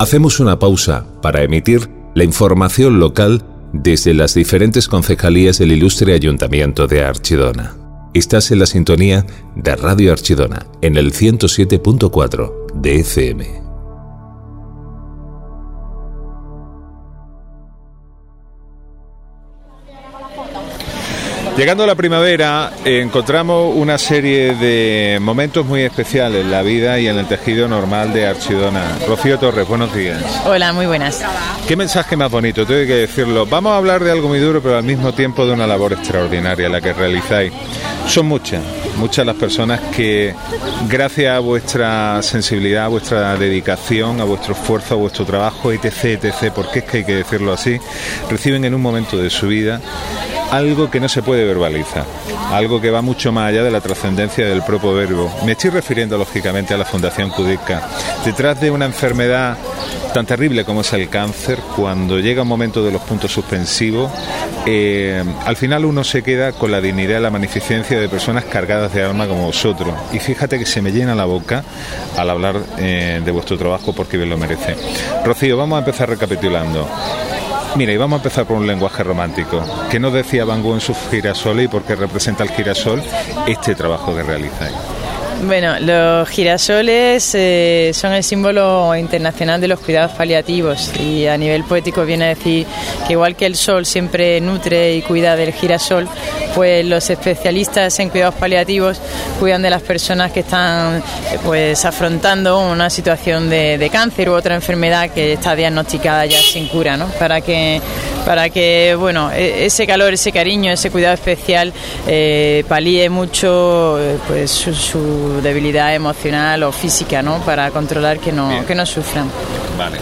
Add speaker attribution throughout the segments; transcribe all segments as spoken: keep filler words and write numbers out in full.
Speaker 1: Hacemos una pausa para emitir la información local desde las diferentes concejalías del ilustre Ayuntamiento de Archidona. Estás en la sintonía de Radio Archidona, en el ciento siete punto cuatro de F M.
Speaker 2: Llegando a la primavera, encontramos una serie de momentos muy especiales en la vida y en el tejido normal de Archidona. Rocío Torres, buenos días.
Speaker 3: Hola, muy buenas.
Speaker 2: Qué mensaje más bonito, tengo que decirlo. Vamos a hablar de algo muy duro, pero al mismo tiempo de una labor extraordinaria la que realizáis. Son muchas, muchas las personas que, gracias a vuestra sensibilidad, a vuestra dedicación, a vuestro esfuerzo, a vuestro trabajo, etc, etc, porque es que hay que decirlo así, reciben en un momento de su vida algo que no se puede verbalizar, algo que va mucho más allá de la trascendencia del propio verbo. Me estoy refiriendo lógicamente a la Fundación Kudeca. Detrás de una enfermedad tan terrible como es el cáncer, cuando llega un momento de los puntos suspensivos, eh, al final uno se queda con la dignidad y la magnificencia de personas cargadas de alma como vosotros. Y fíjate que se me llena la boca al hablar eh, de vuestro trabajo, porque bien lo merece. Rocío, vamos a empezar recapitulando. Mira, y vamos a empezar por un lenguaje romántico. ¿Qué nos decía Van Gogh en sus girasoles y por qué representa el girasol este trabajo que realizáis?
Speaker 3: Bueno, los girasoles eh, son el símbolo internacional de los cuidados paliativos, y a nivel poético viene a decir que igual que el sol siempre nutre y cuida del girasol, pues los especialistas en cuidados paliativos cuidan de las personas que están pues afrontando una situación de, de cáncer u otra enfermedad que está diagnosticada ya sin cura, ¿no? Para que para que bueno ese calor, ese cariño, ese cuidado especial eh, palíe mucho pues su, su debilidad emocional o física, ¿no? Para controlar que no, que no sufran.
Speaker 2: Vale.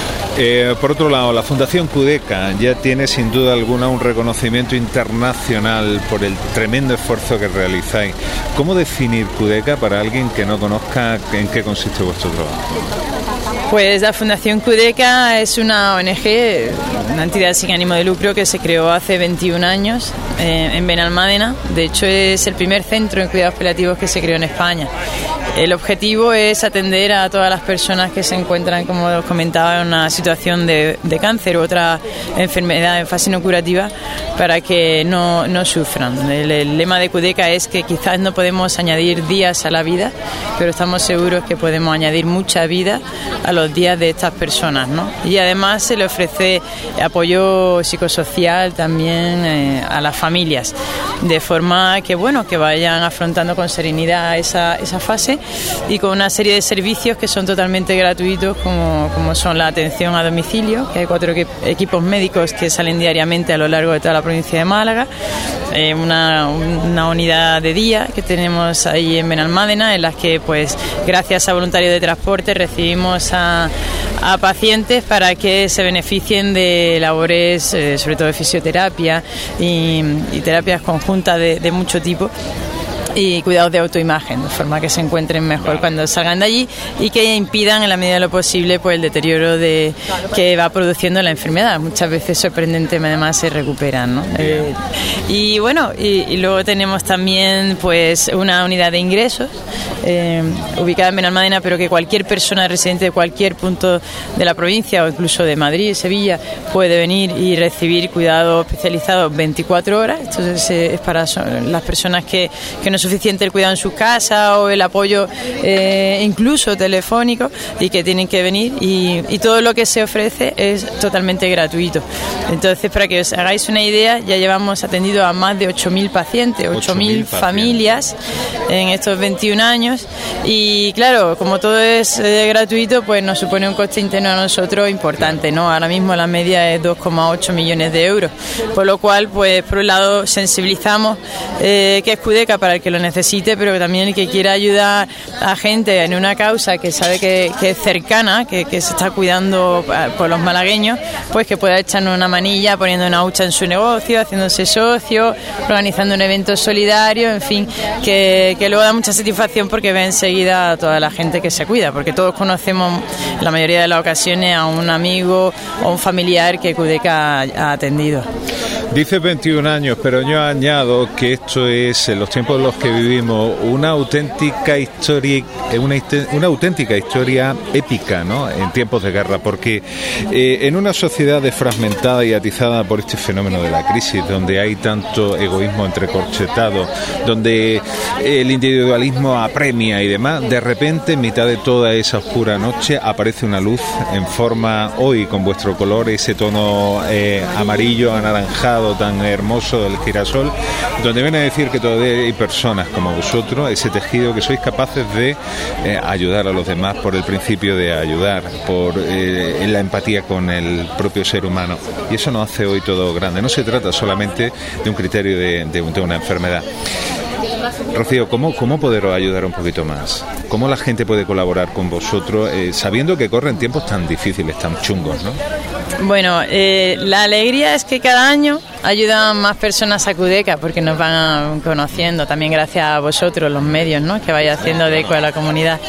Speaker 2: Eh, por otro lado, la Fundación Kudeca ya tiene sin duda alguna un reconocimiento internacional por el tremendo esfuerzo que realizáis. ¿Cómo definir Kudeca para alguien que no conozca en qué consiste vuestro trabajo?
Speaker 3: Pues la Fundación Kudeca es una O N G, una entidad sin ánimo de lucro que se creó hace veintiún años eh, en Benalmádena. De hecho, es el primer centro en cuidados paliativos que se creó en España. El objetivo es atender a todas las personas que se encuentran, como os comentaba, en una situación de, de cáncer u otra enfermedad en fase no curativa, para que no, no sufran. El, el lema de Kudeca es que quizás no podemos añadir días a la vida, pero estamos seguros que podemos añadir mucha vida a los días de estas personas, ¿no? Y además se le ofrece apoyo psicosocial también eh, a las familias, de forma que bueno que vayan afrontando con serenidad esa, esa fase, y con una serie de servicios que son totalmente gratuitos, como, como son la atención a domicilio, que hay cuatro equipos médicos que salen diariamente a lo largo de toda la provincia de Málaga, eh, una, una unidad de día que tenemos ahí en Benalmádena, en las que pues gracias a voluntarios de transporte recibimos a, a pacientes para que se beneficien de labores, eh, sobre todo de fisioterapia y, y terapias conjuntas de, de mucho tipo, y cuidados de autoimagen, de forma que se encuentren mejor cuando salgan de allí y que impidan en la medida de lo posible pues el deterioro de que va produciendo la enfermedad. Muchas veces sorprendentemente además se recuperan, ¿no? Eh, y bueno, y, y luego tenemos también pues una unidad de ingresos eh, ubicada en Benalmádena, pero que cualquier persona residente de cualquier punto de la provincia o incluso de Madrid, Sevilla, puede venir y recibir cuidado especializado veinticuatro horas. Entonces eh, es para las personas que, que no suficiente el cuidado en su casa o el apoyo eh, incluso telefónico, y que tienen que venir, y, y todo lo que se ofrece es totalmente gratuito. Entonces, para que os hagáis una idea, ya llevamos atendido a más de ocho mil pacientes, ocho mil familias en estos veintiún años, y claro, como todo es eh, gratuito, pues nos supone un coste interno a nosotros importante, ¿no? Ahora mismo la media es dos coma ocho millones de euros, por lo cual, pues por un lado sensibilizamos eh, que es Kudeca para el que lo necesite, pero también el que quiera ayudar a gente en una causa que sabe que, que es cercana, que, que se está cuidando por los malagueños, pues que pueda echarnos una manilla poniendo una hucha en su negocio, haciéndose socio, organizando un evento solidario, en fin, que, que luego da mucha satisfacción porque ve enseguida a toda la gente que se cuida, porque todos conocemos en la mayoría de las ocasiones a un amigo o un familiar que Kudeca ha atendido.
Speaker 2: Dice veintiún años, pero yo añado que esto es, en los tiempos en los que vivimos, una auténtica historia, una, una auténtica historia épica, ¿no? En tiempos de guerra, porque eh, en una sociedad desfragmentada y atizada por este fenómeno de la crisis, donde hay tanto egoísmo entrecorchetado, donde el individualismo apremia y demás, de repente, en mitad de toda esa oscura noche, aparece una luz en forma, hoy con vuestro color, ese tono eh, amarillo, anaranjado, tan hermoso del girasol, donde viene a decir que todavía hay personas como vosotros, ese tejido que sois capaces de eh, ayudar a los demás por el principio de ayudar, por eh, la empatía con el propio ser humano. Y eso nos hace hoy todo grande. No se trata solamente de un criterio de, de, de una enfermedad. Rocío, ¿cómo, ¿cómo poderos ayudar un poquito más? ¿Cómo la gente puede colaborar con vosotros eh, sabiendo que corren tiempos tan difíciles, tan chungos, ¿no?
Speaker 3: Bueno, eh, la alegría es que cada año ayudan más personas a Cudeca porque nos van conociendo, también gracias a vosotros, los medios, ¿no? Que vais haciendo de eco a la comunidad.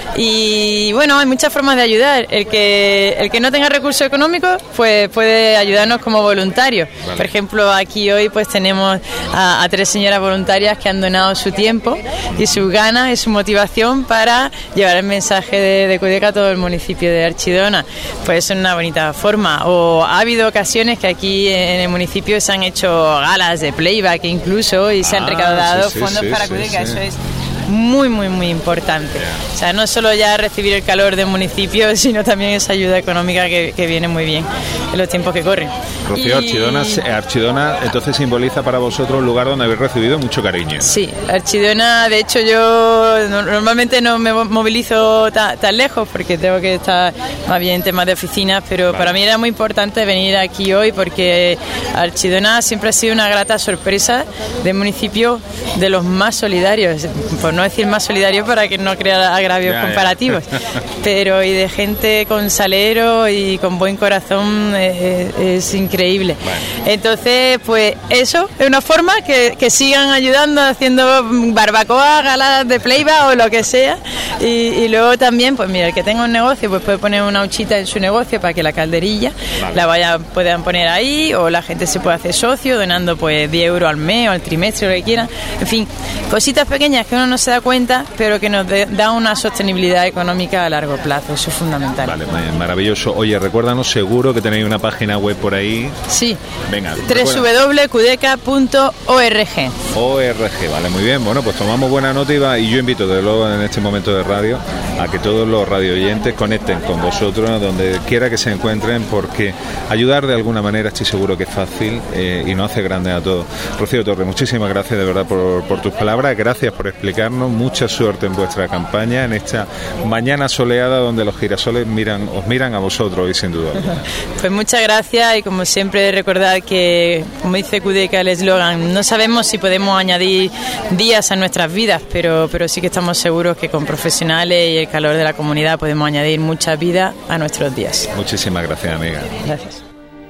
Speaker 3: Y bueno, hay muchas formas de ayudar. El que el que no tenga recursos económicos, pues puede ayudarnos como voluntarios. Vale. Por ejemplo, aquí hoy pues tenemos a, a tres señoras voluntarias que han donado su tiempo y sus ganas y su motivación para llevar el mensaje de, de Cudeca a todo el municipio de Archidona. Pues es una bonita forma. O ha habido ocasiones que aquí en el municipio se han hecho galas de playback incluso y se han ah, recaudado sí, sí, fondos sí, para sí, Cudeca. Sí. Eso es muy, muy, muy importante. O sea, no solo ya recibir el calor del municipio, sino también esa ayuda económica que, que viene muy bien en los tiempos que corren.
Speaker 2: Rocío, y... Archidona, Archidona entonces simboliza para vosotros un lugar donde habéis recibido mucho cariño.
Speaker 3: Sí, Archidona, de hecho yo normalmente no me movilizo ta, tan lejos porque tengo que estar más bien en temas de oficinas, pero vale. Para mí era muy importante venir aquí hoy porque Archidona siempre ha sido una grata sorpresa del municipio de los más solidarios, por no decir más solidario para que no crea agravios ya, comparativos, ya. Pero y de gente con salero y con buen corazón es, es increíble. Bueno. Entonces, pues eso es una forma que, que sigan ayudando haciendo barbacoa, galas de playback o lo que sea. Y, y luego también, pues mira, el que tenga un negocio, pues puede poner una huchita en su negocio para que la calderilla vale. La vaya, puedan poner ahí, o la gente se puede hacer socio donando pues diez euros al mes o al trimestre, lo que quieran. En fin, cositas pequeñas que uno no se da cuenta, pero que nos de, da una sostenibilidad económica a largo plazo. Eso es fundamental.
Speaker 2: Vale, maravilloso. Oye, recuérdanos, seguro que tenéis una página web por ahí.
Speaker 3: Sí.
Speaker 2: Venga.
Speaker 3: doble u doble u doble u punto cudeca punto org.
Speaker 2: O R G, vale, muy bien. Bueno, pues tomamos buena nota y, va, y yo invito, desde luego, en este momento de radio, a que todos los radioyentes conecten con vosotros, donde quiera que se encuentren, porque ayudar de alguna manera estoy seguro que es fácil eh, y nos hace grandes a todos. Rocío Torres, muchísimas gracias de verdad por, por tus palabras, gracias por explicarnos. Mucha suerte en vuestra campaña, en esta mañana soleada donde los girasoles miran, os miran a vosotros hoy sin duda.
Speaker 3: Pues muchas gracias y como siempre recordad que, como dice Cudeca el eslogan, no sabemos si podemos añadir días a nuestras vidas, pero, pero sí que estamos seguros que con profesionales y el calor de la comunidad podemos añadir mucha vida a nuestros días.
Speaker 2: Muchísimas gracias, amiga.
Speaker 3: Gracias.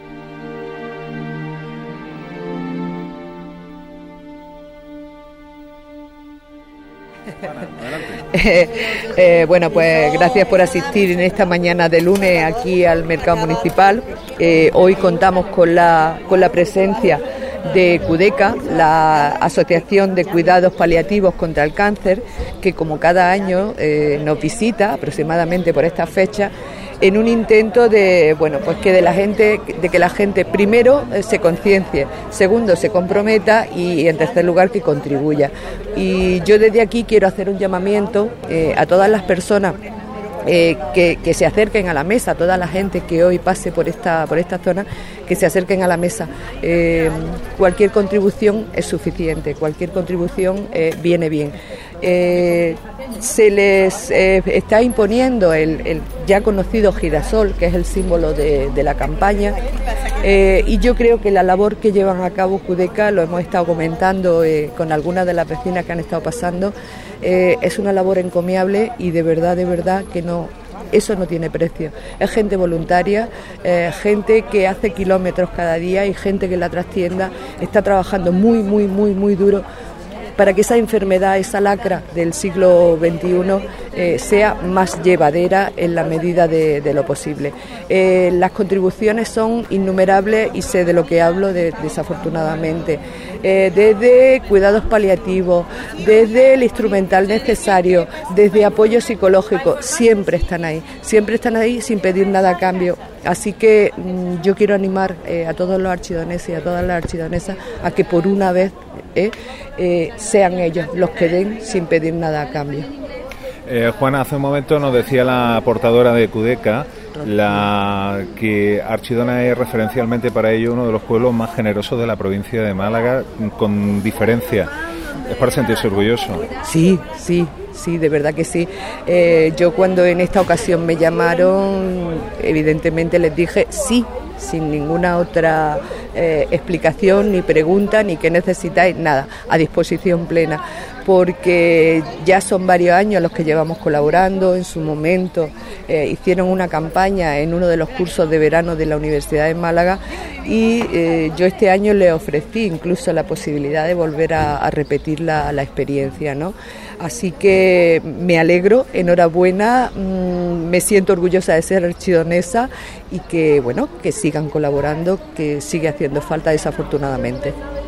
Speaker 4: Eh, eh, bueno, pues gracias por asistir en esta mañana de lunes aquí al mercado municipal. Eh, hoy contamos con la, con la presencia de Cudeca, la Asociación de Cuidados Paliativos contra el Cáncer, que como cada año eh, nos visita aproximadamente por esta fecha, en un intento de, bueno, pues que de la gente, de que la gente primero eh, se conciencie, segundo se comprometa y en tercer lugar que contribuya. Y yo desde aquí quiero hacer un llamamiento eh, a todas las personas Eh, que, que se acerquen a la mesa, toda la gente que hoy pase por esta por esta zona, que se acerquen a la mesa. Eh, cualquier contribución es suficiente, cualquier contribución eh, viene bien. Eh, se les eh, está imponiendo el, el ya conocido girasol, que es el símbolo de, de la campaña, eh, y yo creo que la labor que llevan a cabo Cudeca, lo hemos estado comentando eh, con algunas de las vecinas que han estado pasando, eh, es una labor encomiable y de verdad, de verdad que no, eso no tiene precio. Es gente voluntaria, eh, gente que hace kilómetros cada día y gente que en la trastienda está trabajando muy, muy, muy, muy duro para que esa enfermedad, esa lacra del siglo veintiuno eh, sea más llevadera en la medida de, de lo posible. Eh, las contribuciones son innumerables y sé de lo que hablo de, desafortunadamente. Eh, desde cuidados paliativos, desde el instrumental necesario, desde apoyo psicológico, siempre están ahí, siempre están ahí sin pedir nada a cambio. Así que mmm, yo quiero animar eh, a todos los archidoneses y a todas las archidonesas a que por una vez eh, eh, sean ellos los que den sin pedir nada a cambio.
Speaker 2: Eh, Juana, hace un momento nos decía la portadora de Cudeca la que Archidona es referencialmente para ello uno de los pueblos más generosos de la provincia de Málaga, con diferencia. Es para sentirse orgulloso.
Speaker 4: Sí, sí, sí, de verdad que sí. Eh, yo cuando en esta ocasión me llamaron, evidentemente les dije sí, sin ninguna otra eh, explicación, ni pregunta, ni qué necesitáis, nada, a disposición plena, porque ya son varios años los que llevamos colaborando. En su momento eh, hicieron una campaña en uno de los cursos de verano de la Universidad de Málaga y eh, yo este año les ofrecí incluso la posibilidad de volver a, a repetir la, la experiencia, ¿no? Así que me alegro, enhorabuena, mmm, me siento orgullosa de ser archidonesa y que, bueno, que sigan colaborando, que sigue haciendo falta desafortunadamente.